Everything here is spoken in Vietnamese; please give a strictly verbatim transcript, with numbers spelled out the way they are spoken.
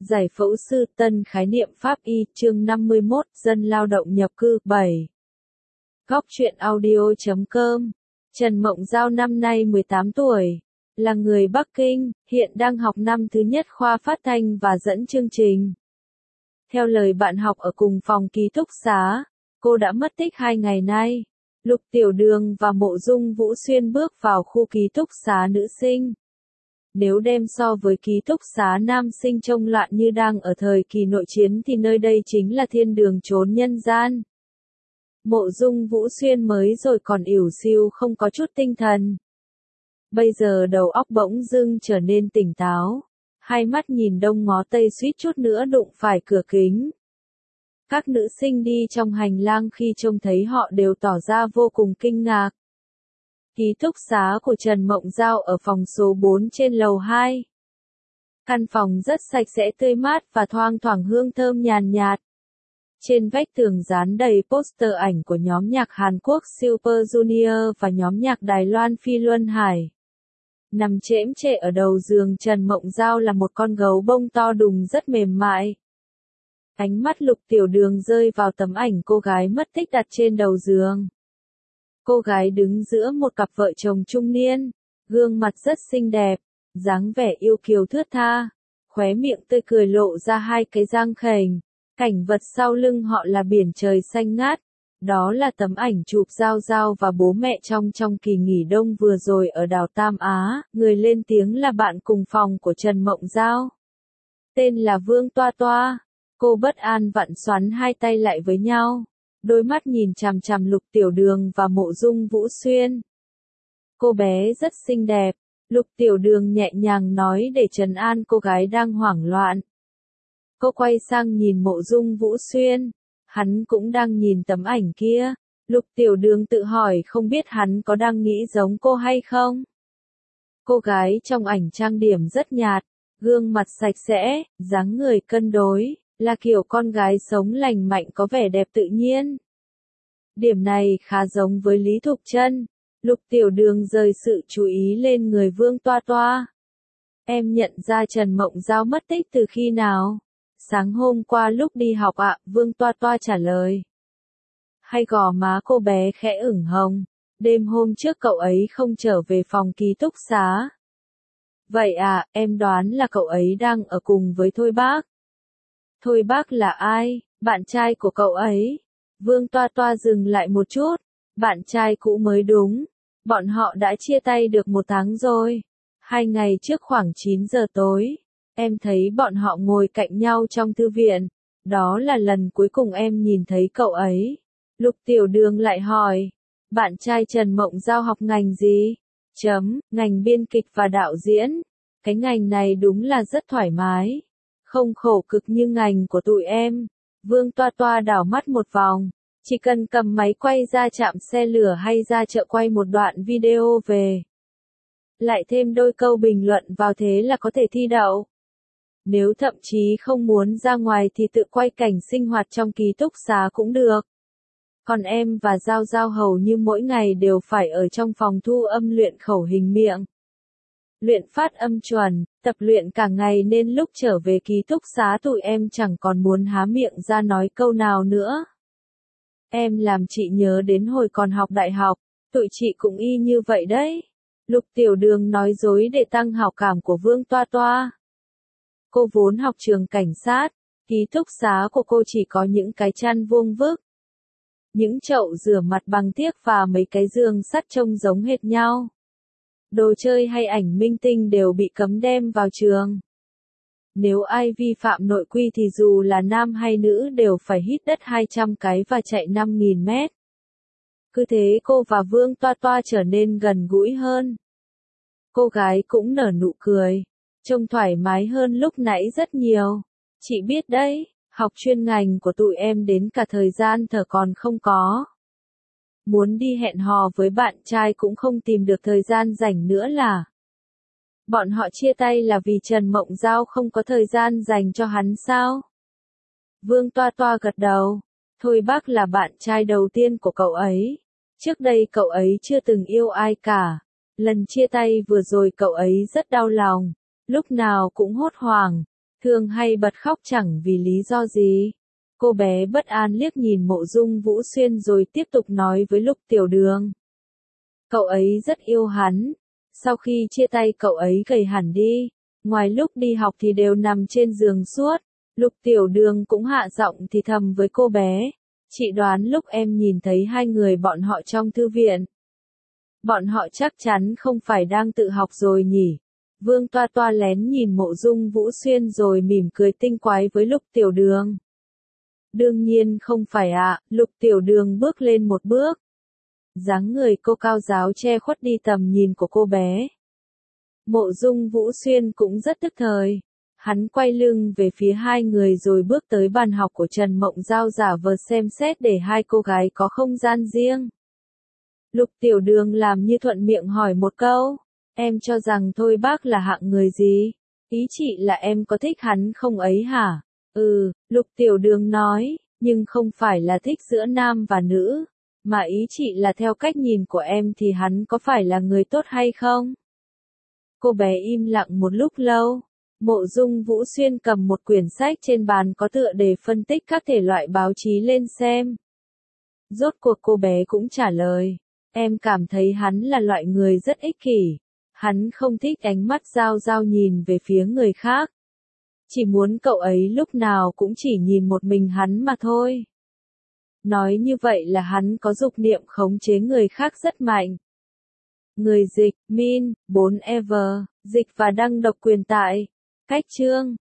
Giải phẫu sư tân khái niệm pháp y chương năm mươi mốt dân lao động nhập cư bảy. Góc truyện audio chấm com. Trần Mộng Giao năm nay mười tám tuổi, là người Bắc Kinh, hiện đang học năm thứ nhất khoa phát thanh và dẫn chương trình. Theo lời bạn học ở cùng phòng ký túc xá, cô đã mất tích hai ngày nay. Lục Tiểu Đường và Mộ Dung Vũ Xuyên bước vào khu ký túc xá nữ sinh. Nếu đem so với ký túc xá nam sinh trông loạn như đang ở thời kỳ nội chiến thì nơi đây chính là thiên đường chốn nhân gian. Mộ Dung Vũ Xuyên mới rồi còn ỉu xìu không có chút tinh thần. Bây giờ đầu óc bỗng dưng trở nên tỉnh táo. Hai mắt nhìn đông ngó tây suýt chút nữa đụng phải cửa kính. Các nữ sinh đi trong hành lang khi trông thấy họ đều tỏ ra vô cùng kinh ngạc. Ký túc xá của Trần Mộng Giao ở phòng số bốn trên lầu hai. Căn phòng rất sạch sẽ tươi mát và thoang thoảng hương thơm nhàn nhạt. Trên vách tường dán đầy poster ảnh của nhóm nhạc Hàn Quốc Super Junior và nhóm nhạc Đài Loan Phi Luân Hải. Nằm chễm chệ ở đầu giường Trần Mộng Giao là một con gấu bông to đùng rất mềm mại. Ánh mắt Lục Tiểu Đường rơi vào tấm ảnh cô gái mất tích đặt trên đầu giường. Cô gái đứng giữa một cặp vợ chồng trung niên, gương mặt rất xinh đẹp, dáng vẻ yêu kiều thướt tha, khóe miệng tươi cười lộ ra hai cái răng khểnh. Cảnh vật sau lưng họ là biển trời xanh ngát. Đó là tấm ảnh chụp Giao Giao và bố mẹ trong trong kỳ nghỉ đông vừa rồi ở đảo Tam Á. Người lên tiếng là bạn cùng phòng của Trần Mộng Giao. Tên là Vương Toa Toa. Cô bất an vặn xoắn hai tay lại với nhau. Đôi mắt nhìn chằm chằm Lục Tiểu Đường và Mộ Dung Vũ Xuyên. Cô bé rất xinh đẹp. Lục Tiểu Đường nhẹ nhàng nói để trấn an cô gái đang hoảng loạn. Cô quay sang nhìn Mộ Dung Vũ Xuyên. Hắn cũng đang nhìn tấm ảnh kia. Lục Tiểu Đường tự hỏi không biết hắn có đang nghĩ giống cô hay không. Cô gái trong ảnh trang điểm rất nhạt, gương mặt sạch sẽ, dáng người cân đối, là kiểu con gái sống lành mạnh có vẻ đẹp tự nhiên. Điểm này khá giống với Lý Thục Trân. Lục Tiểu Đường rời sự chú ý lên người Vương Toa Toa. Em nhận ra Trần Mộng Giao mất tích từ khi nào? Sáng hôm qua lúc đi học ạ, Vương Toa Toa trả lời. Hay gò má cô bé khẽ ửng hồng. Đêm hôm trước cậu ấy không trở về phòng ký túc xá. Vậy à, em đoán là cậu ấy đang ở cùng với Thôi Bác. Thôi Bác là ai? Bạn trai của cậu ấy. Vương Toa Toa dừng lại một chút. Bạn trai cũ mới đúng. Bọn họ đã chia tay được một tháng rồi. Hai ngày trước khoảng chín giờ tối. Em thấy bọn họ ngồi cạnh nhau trong thư viện. Đó là lần cuối cùng em nhìn thấy cậu ấy. Lục Tiểu Đường lại hỏi. Bạn trai Trần Mộng Giao học ngành gì? Chấm, ngành biên kịch và đạo diễn. Cái ngành này đúng là rất thoải mái. Không khổ cực như ngành của tụi em. Vương Toa Toa đảo mắt một vòng. Chỉ cần cầm máy quay ra trạm xe lửa hay ra chợ quay một đoạn video về. Lại thêm đôi câu bình luận vào thế là có thể thi đậu. Nếu thậm chí không muốn ra ngoài thì tự quay cảnh sinh hoạt trong ký túc xá cũng được. Còn em và Giao Giao hầu như mỗi ngày đều phải ở trong phòng thu âm luyện khẩu hình miệng. Luyện phát âm chuẩn, tập luyện cả ngày nên lúc trở về ký túc xá tụi em chẳng còn muốn há miệng ra nói câu nào nữa. Em làm chị nhớ đến hồi còn học đại học, tụi chị cũng y như vậy đấy. Lục Tiểu Đường nói dối để tăng hảo cảm của Vương Toa Toa. Cô vốn học trường cảnh sát, ký túc xá của cô chỉ có những cái chăn vuông vức. Những chậu rửa mặt bằng tiếc và mấy cái giường sắt trông giống hệt nhau. Đồ chơi hay ảnh minh tinh đều bị cấm đem vào trường. Nếu ai vi phạm nội quy thì dù là nam hay nữ đều phải hít đất hai trăm cái và chạy năm nghìn mét. Cứ thế cô và Vương Toa Toa trở nên gần gũi hơn. Cô gái cũng nở nụ cười. Trông thoải mái hơn lúc nãy rất nhiều. Chị biết đấy, học chuyên ngành của tụi em đến cả thời gian thở còn không có. Muốn đi hẹn hò với bạn trai cũng không tìm được thời gian rảnh nữa là. Bọn họ chia tay là vì Trần Mộng Giao không có thời gian dành cho hắn sao? Vương Toa Toa gật đầu. Thôi Bác là bạn trai đầu tiên của cậu ấy. Trước đây cậu ấy chưa từng yêu ai cả. Lần chia tay vừa rồi cậu ấy rất đau lòng. Lúc nào cũng hốt hoảng. thường hay bật khóc chẳng vì lý do gì. Cô bé bất an liếc nhìn Mộ Dung Vũ Xuyên rồi tiếp tục nói với Lục Tiểu Đường. Cậu ấy rất yêu hắn. Sau khi chia tay cậu ấy gầy hẳn đi. Ngoài lúc đi học thì đều nằm trên giường suốt. Lục Tiểu Đường cũng hạ giọng thì thầm với cô bé. Chị đoán lúc em nhìn thấy hai người bọn họ trong thư viện. Bọn họ chắc chắn không phải đang tự học rồi nhỉ. Vương Toa Toa lén nhìn Mộ Dung Vũ Xuyên rồi mỉm cười tinh quái với Lục Tiểu Đường. Đương nhiên không phải ạ, Lục Tiểu Đường bước lên một bước. Dáng người cô cao ráo che khuất đi tầm nhìn của cô bé. Mộ Dung Vũ Xuyên cũng rất tức thời. Hắn quay lưng về phía hai người rồi bước tới bàn học của Trần Mộng Giao giả vờ xem xét để hai cô gái có không gian riêng. Lục Tiểu Đường làm như thuận miệng hỏi một câu. Em cho rằng Thôi Bác là hạng người gì? Ý chị là em có thích hắn không ấy hả? Ừ, Lục Tiểu Đường nói, nhưng không phải là thích giữa nam và nữ. Mà ý chị là theo cách nhìn của em thì hắn có phải là người tốt hay không? Cô bé im lặng một lúc lâu. Mộ Dung Vũ Xuyên cầm một quyển sách trên bàn có tựa để phân tích các thể loại báo chí lên xem. Rốt cuộc cô bé cũng trả lời. Em cảm thấy hắn là loại người rất ích kỷ. Hắn không thích ánh mắt Giao Giao nhìn về phía người khác. Chỉ muốn cậu ấy lúc nào cũng chỉ nhìn một mình hắn mà thôi. Nói như vậy là hắn có dục niệm khống chế người khác rất mạnh. Người dịch, Min, bốn Ever, dịch và đăng độc quyền tại. Cách chương